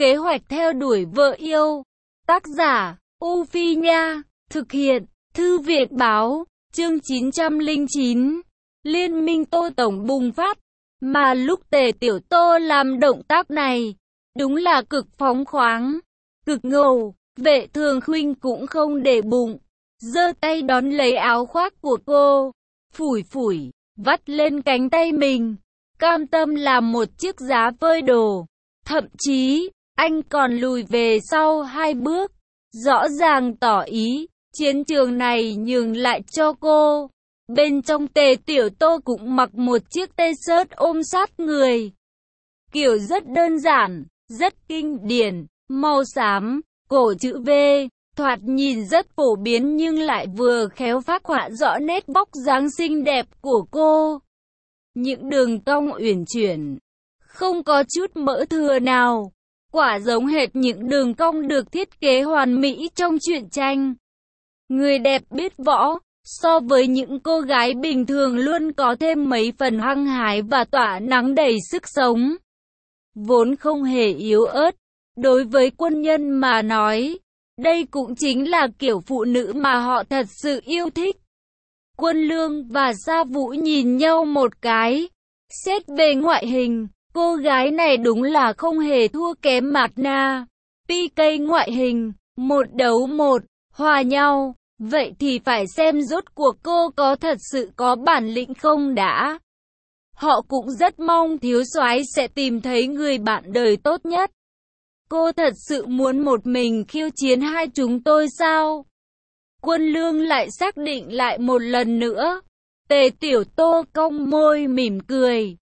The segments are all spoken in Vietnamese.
Kế hoạch theo đuổi vợ yêu. Tác giả, U Phi Nha. Thực hiện, Thư viện Báo. Chương 909. Liên minh Tô Tổng bùng phát. Mà lúc Tề Tiểu Tô làm động tác này, đúng là cực phóng khoáng, cực ngầu. Vệ Thường Khuynh cũng không để bụng, giơ tay đón lấy áo khoác của cô, phủi phủi, vắt lên cánh tay mình, cam tâm làm một chiếc giá phơi đồ. Thậm chí, anh còn lùi về sau 2 bước, rõ ràng tỏ ý, chiến trường này nhường lại cho cô. Bên trong Tề Tiểu Tô cũng mặc một chiếc t-shirt ôm sát người. Kiểu rất đơn giản, rất kinh điển, màu xám, cổ chữ V, thoạt nhìn rất phổ biến nhưng lại vừa khéo phác họa rõ nét vóc dáng xinh đẹp của cô. Những đường cong uyển chuyển, không có chút mỡ thừa nào, quả giống hệt những đường cong được thiết kế hoàn mỹ trong truyện tranh. Người đẹp biết võ, so với những cô gái bình thường luôn có thêm mấy phần hăng hái và tỏa nắng đầy sức sống. Vốn không hề yếu ớt, đối với quân nhân mà nói, đây cũng chính là kiểu phụ nữ mà họ thật sự yêu thích. Quân Lương và Sa Vũ nhìn nhau một cái. Xét về ngoại hình, cô gái này đúng là không hề thua kém Mạt Na. PK ngoại hình, 1-1, hòa nhau. Vậy thì phải xem rốt cuộc cô có thật sự có bản lĩnh không đã. Họ cũng rất mong thiếu soái sẽ tìm thấy người bạn đời tốt nhất. Cô thật sự muốn một mình khiêu chiến hai chúng tôi sao? Quân Lương lại xác định lại một lần nữa. Tề Tiểu Tô cong môi mỉm cười.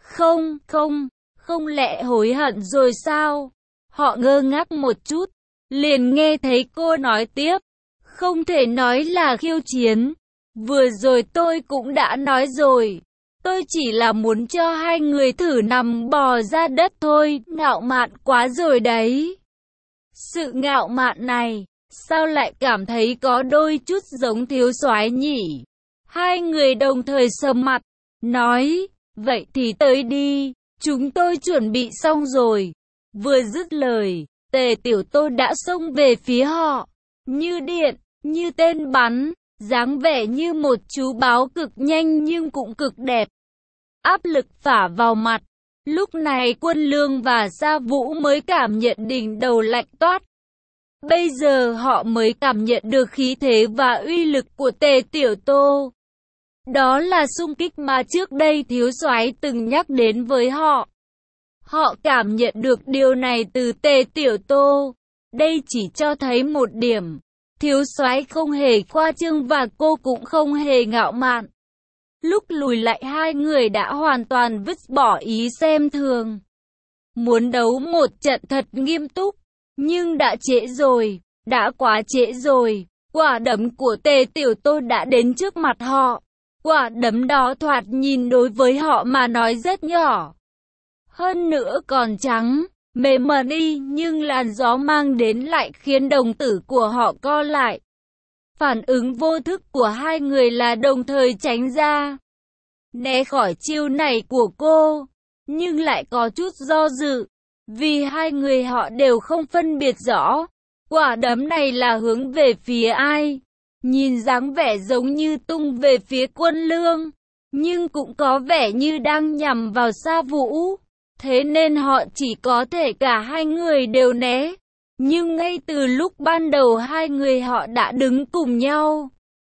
Không lẽ hối hận rồi sao? Họ ngơ ngác một chút, liền nghe thấy cô nói tiếp. Không thể nói là khiêu chiến. Vừa rồi tôi cũng đã nói rồi. Tôi chỉ là muốn cho hai người thử nằm bò ra đất thôi. Ngạo mạn quá rồi đấy. Sự ngạo mạn này, sao lại cảm thấy có đôi chút giống thiếu soái nhỉ? Hai người đồng thời sầm mặt, nói, vậy thì tới đi, chúng tôi chuẩn bị xong rồi. Vừa dứt lời, Tề Tiểu Tô đã xông về phía họ, như điện, như tên bắn, dáng vẻ như một chú báo cực nhanh nhưng cũng cực đẹp. Áp lực phả vào mặt, lúc này Quân Lương và Sa Vũ mới cảm nhận đỉnh đầu lạnh toát. Bây giờ họ mới cảm nhận được khí thế và uy lực của Tề Tiểu Tô. Đó là xung kích mà trước đây thiếu soái từng nhắc đến với họ. Họ cảm nhận được điều này từ Tề Tiểu Tô. Đây chỉ cho thấy một điểm. Thiếu soái không hề khoa trương và cô cũng không hề ngạo mạn. Lúc lùi lại hai người đã hoàn toàn vứt bỏ ý xem thường. Muốn đấu một trận thật nghiêm túc. Nhưng đã trễ rồi, đã quá trễ rồi. Quả đấm của Tề Tiểu Tô đã đến trước mặt họ. Quả đấm đó thoạt nhìn đối với họ mà nói rất nhỏ. Hơn nữa còn trắng, mềm mờ đi nhưng làn gió mang đến lại khiến đồng tử của họ co lại. Phản ứng vô thức của hai người là đồng thời tránh ra, né khỏi chiêu này của cô, nhưng lại có chút do dự. Vì hai người họ đều không phân biệt rõ, quả đấm này là hướng về phía ai. Nhìn dáng vẻ giống như tung về phía Quân Lương, nhưng cũng có vẻ như đang nhằm vào Sa Vũ. Thế nên họ chỉ có thể cả hai người đều né. Nhưng ngay từ lúc ban đầu hai người họ đã đứng cùng nhau.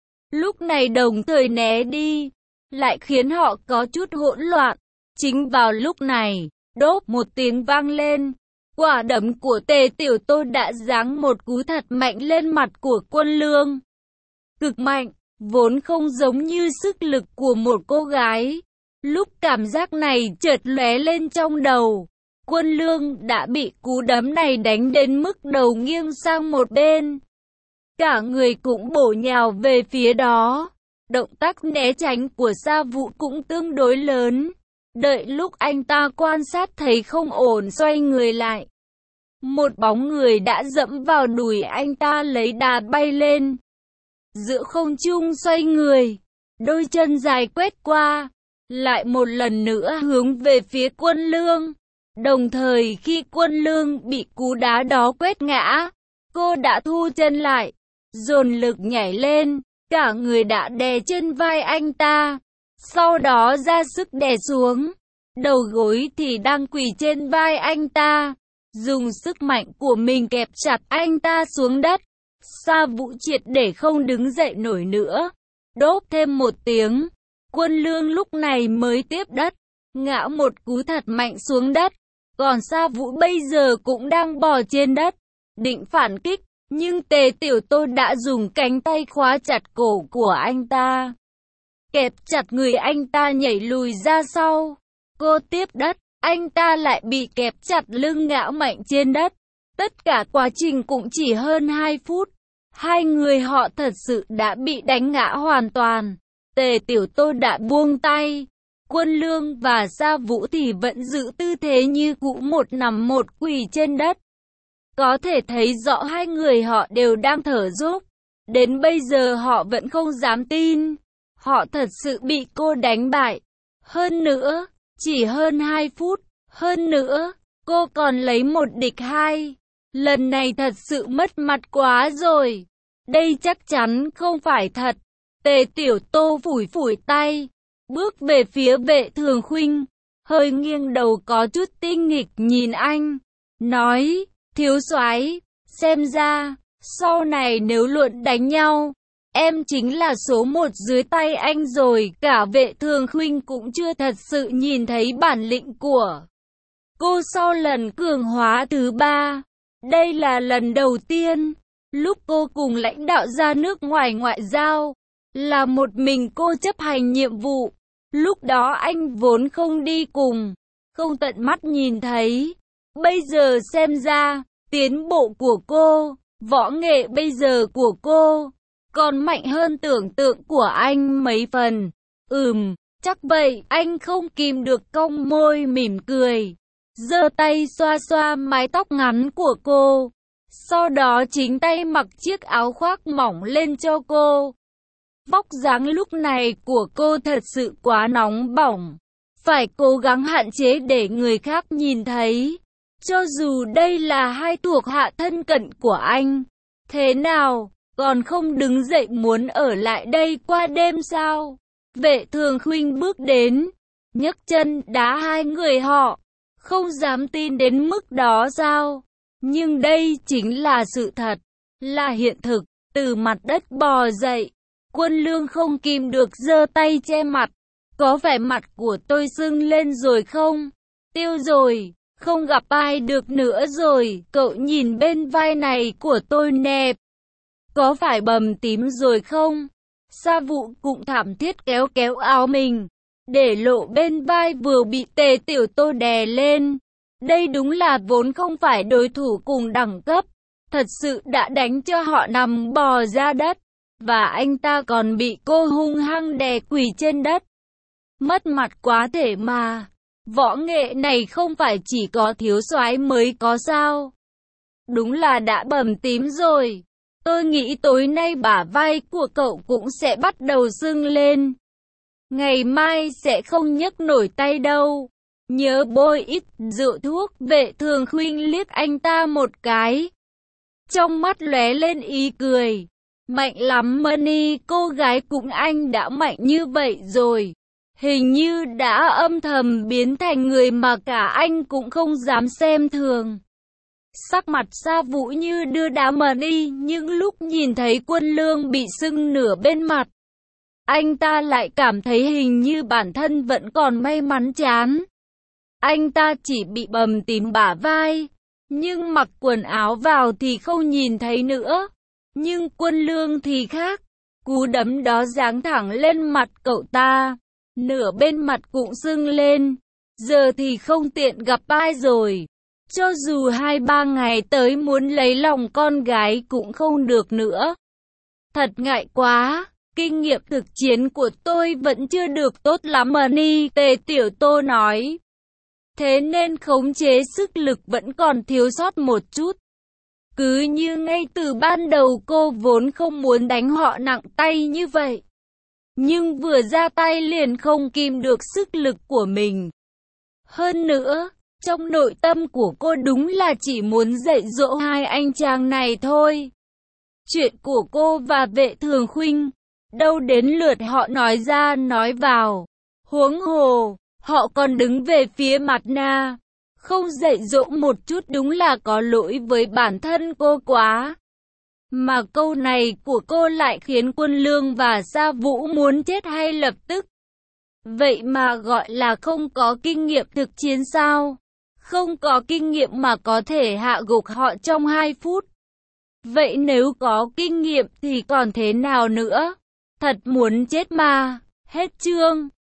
Lúc này đồng thời né đi, lại khiến họ có chút hỗn loạn. Chính vào lúc này, đốp một tiếng vang lên. Quả đấm của Tề Tiểu Tô đã giáng một cú thật mạnh lên mặt của Quân Lương. Cực mạnh, vốn không giống như sức lực của một cô gái. Lúc cảm giác này chợt lóe lên trong đầu, Quân Lương đã bị cú đấm này đánh đến mức đầu nghiêng sang một bên. Cả người cũng bổ nhào về phía đó. Động tác né tránh của Sa Vũ cũng tương đối lớn. Đợi lúc anh ta quan sát thấy không ổn xoay người lại. Một bóng người đã dẫm vào đùi anh ta lấy đà bay lên. Giữa không trung xoay người, đôi chân dài quét qua, lại một lần nữa hướng về phía Quân Lương. Đồng thời khi Quân Lương bị cú đá đó quét ngã, cô đã thu chân lại, dồn lực nhảy lên, cả người đã đè trên vai anh ta, sau đó ra sức đè xuống. Đầu gối thì đang quỳ trên vai anh ta, dùng sức mạnh của mình kẹp chặt anh ta xuống đất. Sa Vũ triệt để không đứng dậy nổi nữa. Đốp thêm một tiếng, Quân Lương lúc này mới tiếp đất, ngã một cú thật mạnh xuống đất. Còn Sa Vũ bây giờ cũng đang bò trên đất, định phản kích, nhưng Tề Tiểu Tô đã dùng cánh tay khóa chặt cổ của anh ta, kẹp chặt người anh ta nhảy lùi ra sau. Cô tiếp đất, anh ta lại bị kẹp chặt lưng ngã mạnh trên đất. Tất cả quá trình cũng chỉ hơn 2 phút. Hai người họ thật sự đã bị đánh ngã hoàn toàn. Tề Tiểu Tô đã buông tay. Quân Lương và Sa Vũ thì vẫn giữ tư thế như cũ, một nằm một quỳ trên đất. Có thể thấy rõ hai người họ đều đang thở dốc. Đến bây giờ họ vẫn không dám tin. Họ thật sự bị cô đánh bại. Hơn nữa, chỉ hơn 2 phút. Hơn nữa, cô còn lấy 1 địch 2. Lần này thật sự mất mặt quá rồi. Đây chắc chắn không phải thật. Tề Tiểu Tô phủi phủi tay, bước về phía Vệ Thường Khuynh, hơi nghiêng đầu có chút tinh nghịch nhìn anh, nói, thiếu soái, xem ra, sau này nếu luận đánh nhau, em chính là số 1 dưới tay anh rồi. Cả Vệ Thường Khuynh cũng chưa thật sự nhìn thấy bản lĩnh của cô sau lần cường hóa thứ 3. Đây là lần đầu tiên, lúc cô cùng lãnh đạo ra nước ngoài ngoại giao, là một mình cô chấp hành nhiệm vụ. Lúc đó anh vốn không đi cùng, không tận mắt nhìn thấy. Bây giờ xem ra, tiến bộ của cô, võ nghệ bây giờ của cô, còn mạnh hơn tưởng tượng của anh mấy phần. Chắc vậy. Anh không kìm được cong môi mỉm cười, giơ tay xoa xoa mái tóc ngắn của cô. Sau đó chính tay mặc chiếc áo khoác mỏng lên cho cô. Vóc dáng lúc này của cô thật sự quá nóng bỏng, phải cố gắng hạn chế để người khác nhìn thấy. Cho dù đây là hai thuộc hạ thân cận của anh, thế nào, còn không đứng dậy muốn ở lại đây qua đêm sao? Vệ Thường Khuynh bước đến, nhấc chân đá hai người họ, không dám tin đến mức đó sao? Nhưng đây chính là sự thật, là hiện thực. Từ mặt đất bò dậy, Quân Lương không kìm được giơ tay che mặt. Có vẻ mặt của tôi sưng lên rồi không? Tiêu rồi, không gặp ai được nữa rồi. Cậu nhìn bên vai này của tôi nè, có phải bầm tím rồi không? Sa Vũ cũng thảm thiết kéo kéo áo mình, để lộ bên vai vừa bị Tề Tiểu Tô đè lên. Đây đúng là vốn không phải đối thủ cùng đẳng cấp, thật sự đã đánh cho họ nằm bò ra đất, và anh ta còn bị cô hung hăng đè quỳ trên đất. Mất mặt quá thể mà, võ nghệ này không phải chỉ có thiếu soái mới có sao? Đúng là đã bầm tím rồi. Tôi nghĩ tối nay bả vai của cậu cũng sẽ bắt đầu sưng lên. Ngày mai sẽ không nhấc nổi tay đâu. Nhớ bôi ít rượu thuốc. Vệ Thường Khuynh liếc anh ta một cái, trong mắt lóe lên ý cười. Mạnh lắm Money, cô gái cùng anh đã mạnh như vậy rồi. Hình như đã âm thầm biến thành người mà cả anh cũng không dám xem thường. Sắc mặt Sa Vũ như đưa đá Money, nhưng lúc nhìn thấy Quân Lương bị sưng nửa bên mặt, anh ta lại cảm thấy hình như bản thân vẫn còn may mắn chán. Anh ta chỉ bị bầm tím bả vai, nhưng mặc quần áo vào thì không nhìn thấy nữa. Nhưng Quân Lương thì khác, cú đấm đó giáng thẳng lên mặt cậu ta, nửa bên mặt cũng sưng lên. Giờ thì không tiện gặp ai rồi, cho dù 2-3 ngày tới muốn lấy lòng con gái cũng không được nữa. Thật ngại quá, kinh nghiệm thực chiến của tôi vẫn chưa được tốt lắm Money, Tề Tiểu Tô nói. Thế nên khống chế sức lực vẫn còn thiếu sót một chút. Cứ như ngay từ ban đầu cô vốn không muốn đánh họ nặng tay như vậy, nhưng vừa ra tay liền không kìm được sức lực của mình. Hơn nữa, Trong nội tâm của cô đúng là chỉ muốn dạy dỗ hai anh chàng này thôi. Chuyện của cô và Vệ Thường Khuynh, đâu đến lượt họ nói ra nói vào. Huống hồ, họ còn đứng về phía Mạt Na. Không dạy dỗ một chút đúng là có lỗi với bản thân cô quá. Mà câu này của cô lại khiến Quân Lương và Sa Vũ muốn chết hay lập tức. Vậy mà gọi là không có kinh nghiệm thực chiến sao? Không có kinh nghiệm mà có thể hạ gục họ trong 2 phút. Vậy nếu có kinh nghiệm thì còn thế nào nữa? Thật muốn chết mà. Hết chương.